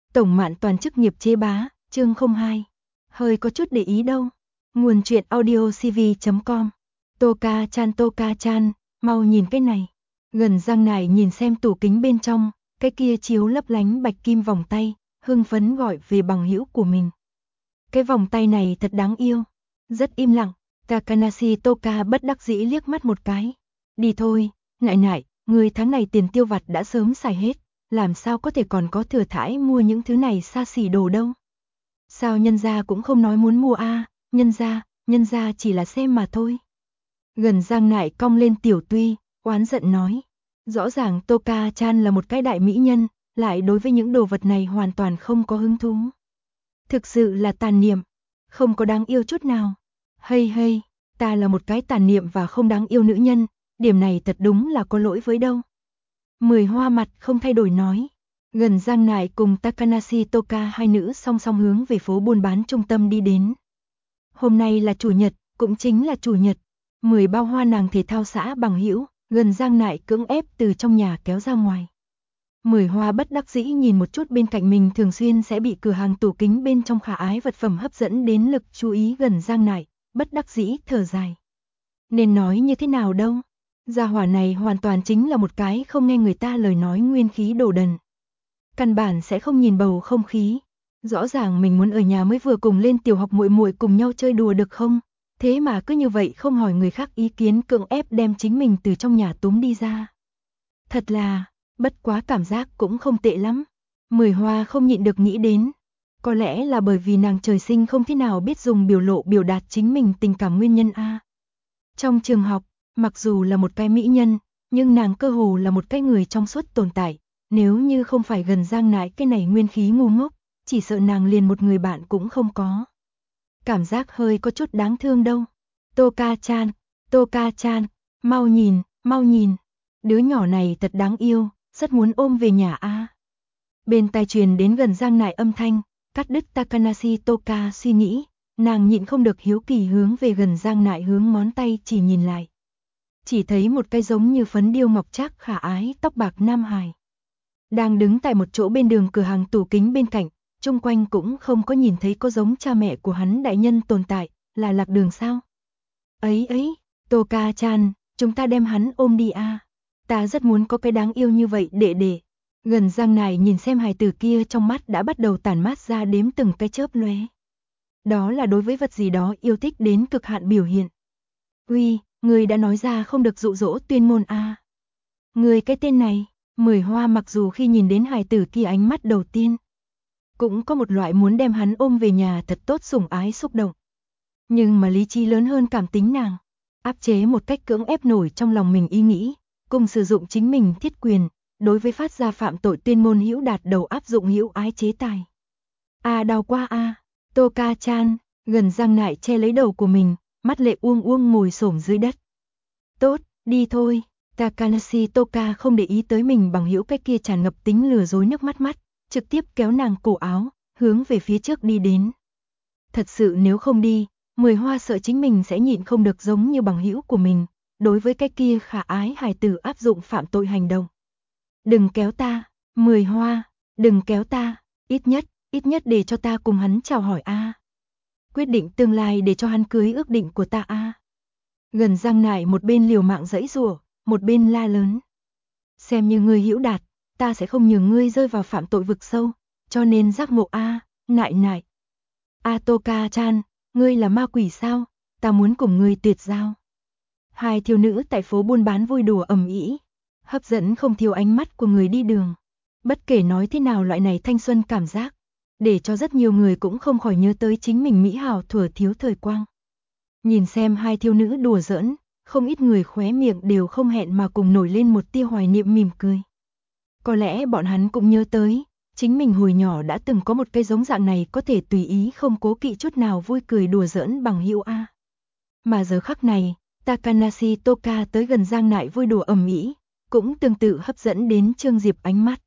Tổng Mạn Toàn chức nghiệp chế bá, chương 02. Hơi có chút để ý đâu. Nguồn truyện audio cv.com. Toka chan, mau nhìn cái này. Gần Giang Nải nhìn xem tủ kính bên trong, cái kia chiếu lấp lánh bạch kim vòng tay, hưng phấn gọi về bằng hữu của mình. Cái vòng tay này thật đáng yêu. Rất im lặng, Takanashi Toka bất đắc dĩ liếc mắt một cái. Đi thôi, Nại, người tháng này tiền tiêu vặt đã sớm xài hết, làm sao có thể còn có thừa thãi mua những thứ này xa xỉ đồ đâu. Sao nhân gia cũng không nói muốn mua a, nhân gia chỉ là xem mà thôi. Gần Giang Nại cong lên tiểu tuy, oán giận nói. Rõ ràng Toka chan là một cái đại mỹ nhân, lại đối với những đồ vật này hoàn toàn không có hứng thú. Thực sự là tàn niệm, không có đáng yêu chút nào. Hay, ta là một cái tàn niệm và không đáng yêu nữ nhân, điểm này thật đúng là có lỗi với đâu. Mười Hoa mặt không thay đổi nói. Gần Giang Nại cùng Takanashi Toka hai nữ song song hướng về phố buôn bán trung tâm đi đến. Hôm nay là chủ nhật, cũng chính là chủ nhật. 10 bao hoa nàng thể thao xã bằng hữu, Gần Giang Nại cưỡng ép từ trong nhà kéo ra ngoài. 10 Hoa bất đắc dĩ nhìn một chút bên cạnh mình thường xuyên sẽ bị cửa hàng tủ kính bên trong khả ái vật phẩm hấp dẫn đến lực chú ý Gần Giang Nại, bất đắc dĩ thở dài. Nên nói như thế nào đâu, gia hỏa này hoàn toàn chính là một cái không nghe người ta lời nói nguyên khí đồ đần. Căn bản sẽ không nhìn bầu không khí. Rõ ràng mình muốn ở nhà mới vừa cùng lên tiểu học muội muội cùng nhau chơi đùa được không? Thế mà cứ như vậy không hỏi người khác ý kiến cưỡng ép đem chính mình từ trong nhà túm đi ra. Thật là, bất quá cảm giác cũng không tệ lắm. 10 Hoa không nhịn được nghĩ đến. Có lẽ là bởi vì nàng trời sinh không thế nào biết dùng biểu lộ biểu đạt chính mình tình cảm nguyên nhân a. Trong trường học, mặc dù là một cái mỹ nhân, nhưng nàng cơ hồ là một cái người trong suốt tồn tại. Nếu như không phải Gần Giang Nại cái này nguyên khí ngu ngốc, chỉ sợ nàng liền một người bạn cũng không có. Cảm giác hơi có chút đáng thương đâu. Toka chan, mau nhìn, đứa nhỏ này thật đáng yêu, rất muốn ôm về nhà a. Bên tai truyền đến Gần Giang Nại âm thanh, cắt đứt Takanashi Toka suy nghĩ, nàng nhịn không được hiếu kỳ hướng về Gần Giang Nại hướng ngón tay chỉ nhìn lại. Chỉ thấy một cái giống như phấn điêu ngọc trác khả ái tóc bạc nam hài. Đang đứng tại một chỗ bên đường cửa hàng tủ kính bên cạnh, chung quanh cũng không có nhìn thấy có giống cha mẹ của hắn đại nhân tồn tại, là lạc đường sao? Ấy, Toka chan, chúng ta đem hắn ôm đi a. Ta rất muốn có cái đáng yêu như vậy đệ. Gần Giang Nại nhìn xem hài tử kia trong mắt đã bắt đầu tản mát ra đếm từng cái chớp lóe. Đó là đối với vật gì đó yêu thích đến cực hạn biểu hiện. Uy, người đã nói ra không được dụ dỗ tuyên ngôn a. Người cái tên này. 10 Hoa mặc dù khi nhìn đến hài tử kia ánh mắt đầu tiên, cũng có một loại muốn đem hắn ôm về nhà thật tốt sủng ái xúc động. Nhưng mà lý trí lớn hơn cảm tính nàng, áp chế một cách cưỡng ép nổi trong lòng mình ý nghĩ, cùng sử dụng chính mình thiết quyền, đối với phát ra phạm tội tuyên ngôn hữu đạt đầu áp dụng hữu ái chế tài. Đau quá a. Toka chan, Gần Giang Nại che lấy đầu của mình, mắt lệ uông ngồi xổm dưới đất. Tốt, đi thôi. Takanashi Toka không để ý tới mình bằng hữu cái kia tràn ngập tính lừa dối nước mắt, trực tiếp kéo nàng cổ áo, hướng về phía trước đi đến. Thật sự nếu không đi, 10 Hoa sợ chính mình sẽ nhịn không được giống như bằng hữu của mình, đối với cái kia khả ái hài tử áp dụng phạm tội hành động. Đừng kéo ta, 10 Hoa, đừng kéo ta, ít nhất để cho ta cùng hắn chào hỏi a. Quyết định tương lai để cho hắn cưới ước định của ta a. Gần Giang Nại một bên liều mạng giãy giụa, một bên la lớn. Xem như ngươi hữu đạt, ta sẽ không nhường ngươi rơi vào phạm tội vực sâu, cho nên giác ngộ a, Nại. Toka chan, ngươi là ma quỷ sao? Ta muốn cùng ngươi tuyệt giao. Hai thiếu nữ tại phố buôn bán vui đùa ầm ĩ, hấp dẫn không thiếu ánh mắt của người đi đường. Bất kể nói thế nào loại này thanh xuân cảm giác, để cho rất nhiều người cũng không khỏi nhớ tới chính mình mỹ hào thuở thiếu thời quang. Nhìn xem hai thiếu nữ đùa giỡn, không ít người khóe miệng đều không hẹn mà cùng nổi lên một tia hoài niệm mỉm cười. Có lẽ bọn hắn cũng nhớ tới, chính mình hồi nhỏ đã từng có một cái giống dạng này có thể tùy ý không cố kỵ chút nào vui cười đùa giỡn bằng hữu a. Mà giờ khắc này, Takanashi Toka tới Gần Giang Nại vui đùa ầm ĩ, cũng tương tự hấp dẫn đến Trương Diệp ánh mắt.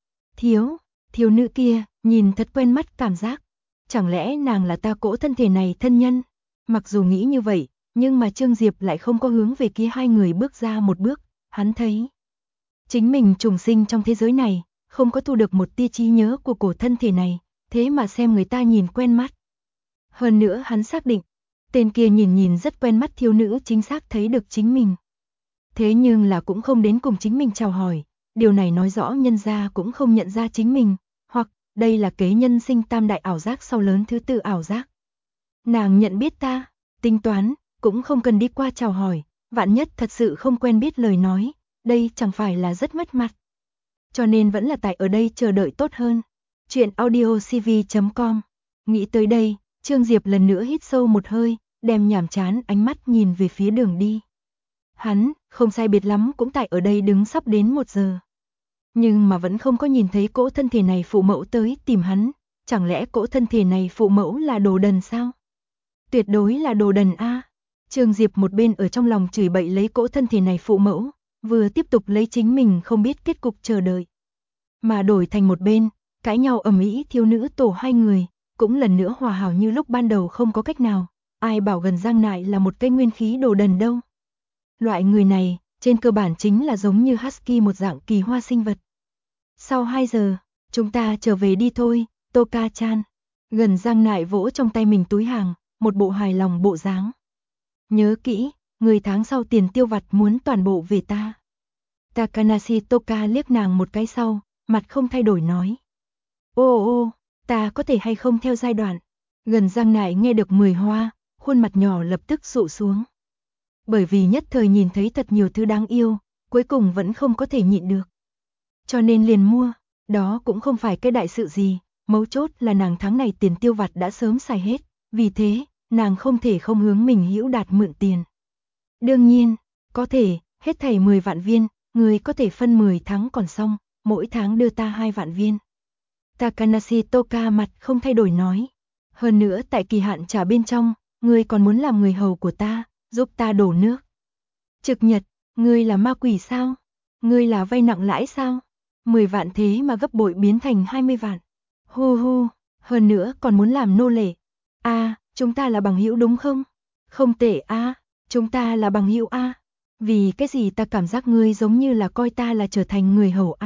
Thiếu nữ kia, nhìn thật quen mắt cảm giác. Chẳng lẽ nàng là ta cỗ thân thể này thân nhân? Mặc dù nghĩ như vậy, nhưng mà Trương Diệp lại không có hướng về kia hai người bước ra một bước, hắn thấy chính mình trùng sinh trong thế giới này, không có thu được một tia trí nhớ của cổ thân thể này, thế mà xem người ta nhìn quen mắt. Hơn nữa hắn xác định, tên kia nhìn rất quen mắt thiếu nữ chính xác thấy được chính mình. Thế nhưng là cũng không đến cùng chính mình chào hỏi, điều này nói rõ nhân gia cũng không nhận ra chính mình, hoặc đây là kế nhân sinh tam đại ảo giác sau lớn thứ tư ảo giác. Nàng nhận biết ta, tính toán, cũng không cần đi qua chào hỏi, vạn nhất thật sự không quen biết lời nói, đây chẳng phải là rất mất mặt. Cho nên vẫn là tại ở đây chờ đợi tốt hơn. Chuyện audiocv.com. Nghĩ tới đây, Trương Diệp lần nữa hít sâu một hơi, đem nhàm chán ánh mắt nhìn về phía đường đi. Hắn, không sai biệt lắm cũng tại ở đây đứng sắp đến 1 giờ. Nhưng mà vẫn không có nhìn thấy cỗ thân thể này phụ mẫu tới tìm hắn, chẳng lẽ cỗ thân thể này phụ mẫu là đồ đần sao? Tuyệt đối là đồ đần a. Trương Diệp một bên ở trong lòng chửi bậy lấy cỗ thân thể này phụ mẫu, vừa tiếp tục lấy chính mình không biết kết cục chờ đợi. Mà đổi thành một bên, cãi nhau ầm ĩ thiếu nữ tổ hai người, cũng lần nữa hòa hảo như lúc ban đầu không có cách nào, ai bảo Gần Giang Nại là một cái nguyên khí đồ đần đâu. Loại người này, trên cơ bản chính là giống như Husky một dạng kỳ hoa sinh vật. Sau 2 giờ, chúng ta trở về đi thôi, Toka-chan. Gần Giang Nại vỗ trong tay mình túi hàng, một bộ hài lòng bộ dáng. Nhớ kỹ, người tháng sau tiền tiêu vặt muốn toàn bộ về ta. Takanashi Toka liếc nàng một cái sau, mặt không thay đổi nói. Ô, ta có thể hay không theo giai đoạn. Gần Giang Nại nghe được Mười Hoa, khuôn mặt nhỏ lập tức sụ xuống. Bởi vì nhất thời nhìn thấy thật nhiều thứ đáng yêu, cuối cùng vẫn không có thể nhịn được. Cho nên liền mua, đó cũng không phải cái đại sự gì, mấu chốt là nàng tháng này tiền tiêu vặt đã sớm xài hết, vì thế, nàng không thể không hướng mình Hữu Đạt mượn tiền. Đương nhiên, có thể, hết thảy 10 vạn viên, người có thể phân 10 tháng còn xong, mỗi tháng đưa ta 2 vạn viên. Takanashi Toka mặt không thay đổi nói. Hơn nữa tại kỳ hạn trả bên trong, ngươi còn muốn làm người hầu của ta, giúp ta đổ nước. Trực Nhật, ngươi là ma quỷ sao? Ngươi là vay nặng lãi sao? 10 vạn thế mà gấp bội biến thành 20 vạn. Hu, hơn nữa còn muốn làm nô lệ. Chúng ta là bằng hữu đúng không? Không tệ chúng ta là bằng hữu Vì cái gì ta cảm giác ngươi giống như là coi ta là trở thành người hầu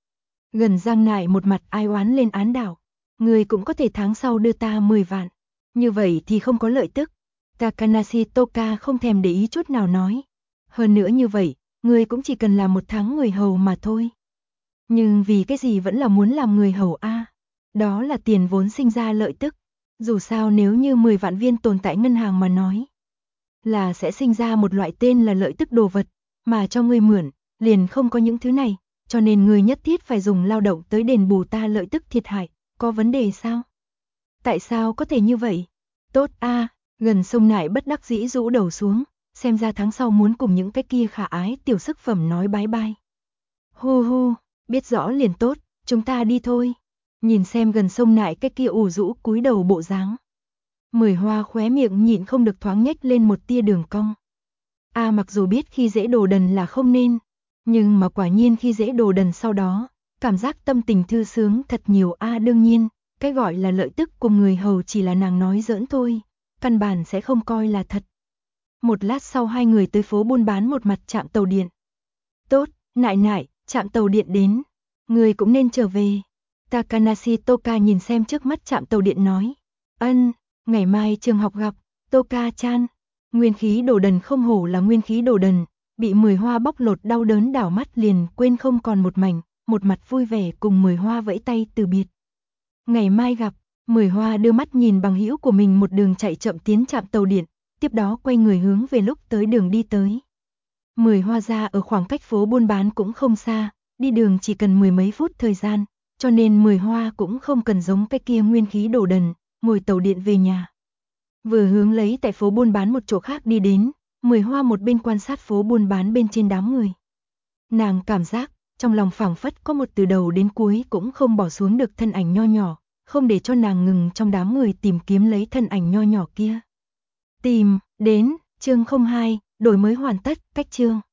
Gần Giang Nại một mặt ai oán lên án đảo. Ngươi cũng có thể tháng sau đưa ta 10 vạn. Như vậy thì không có lợi tức. Takanashi Toka không thèm để ý chút nào nói. Hơn nữa như vậy, ngươi cũng chỉ cần làm 1 tháng người hầu mà thôi. Nhưng vì cái gì vẫn là muốn làm người hầu Đó là tiền vốn sinh ra lợi tức. Dù sao nếu như 10 vạn viên tồn tại ngân hàng mà nói, là sẽ sinh ra một loại tên là lợi tức đồ vật, mà cho ngươi mượn, liền không có những thứ này, cho nên ngươi nhất thiết phải dùng lao động tới đền bù ta lợi tức thiệt hại, có vấn đề sao? Tại sao có thể như vậy? Tốt Gần Sông Nại bất đắc dĩ rũ đầu xuống, xem ra tháng sau muốn cùng những cái kia khả ái tiểu sức phẩm nói bái bai. Hu, biết rõ liền tốt, chúng ta đi thôi. Nhìn xem Gần Sông Nại cái kia ủ rũ cúi đầu bộ dáng. Mười Hoa khóe miệng nhịn không được thoáng nhếch lên một tia đường cong. Mặc dù biết khi dễ đồ đần là không nên, nhưng mà quả nhiên khi dễ đồ đần sau đó, cảm giác tâm tình thư sướng thật nhiều đương nhiên, cái gọi là lợi tức cùng người hầu chỉ là nàng nói giỡn thôi, căn bản sẽ không coi là thật. Một lát sau hai người tới phố buôn bán một mặt trạm tàu điện. Tốt, Nại, trạm tàu điện đến, người cũng nên trở về. Takanashi Toka nhìn xem trước mắt trạm tàu điện nói. Ngày mai trường học gặp, Toka-chan. Nguyên khí đồ đần không hổ là nguyên khí đồ đần, bị Mười Hoa bóc lột đau đớn đảo mắt liền quên không còn một mảnh, một mặt vui vẻ cùng Mười Hoa vẫy tay từ biệt. Ngày mai gặp, Mười Hoa đưa mắt nhìn bằng hữu của mình một đường chạy chậm tiến trạm tàu điện, tiếp đó quay người hướng về lúc tới đường đi tới. Mười Hoa ra ở khoảng cách phố buôn bán cũng không xa, đi đường chỉ cần 10 mấy phút thời gian, cho nên Mười Hoa cũng không cần giống cái kia nguyên khí đồ đần, ngồi tàu điện về nhà. Vừa hướng lấy tại phố buôn bán một chỗ khác đi đến, Mười Hoa một bên quan sát phố buôn bán bên trên đám người. Nàng cảm giác, trong lòng phảng phất có một từ đầu đến cuối cũng không bỏ xuống được thân ảnh nho nhỏ, không để cho nàng ngừng trong đám người tìm kiếm lấy thân ảnh nho nhỏ kia. Tìm, đến, chương 02, đổi mới hoàn tất, cách chương.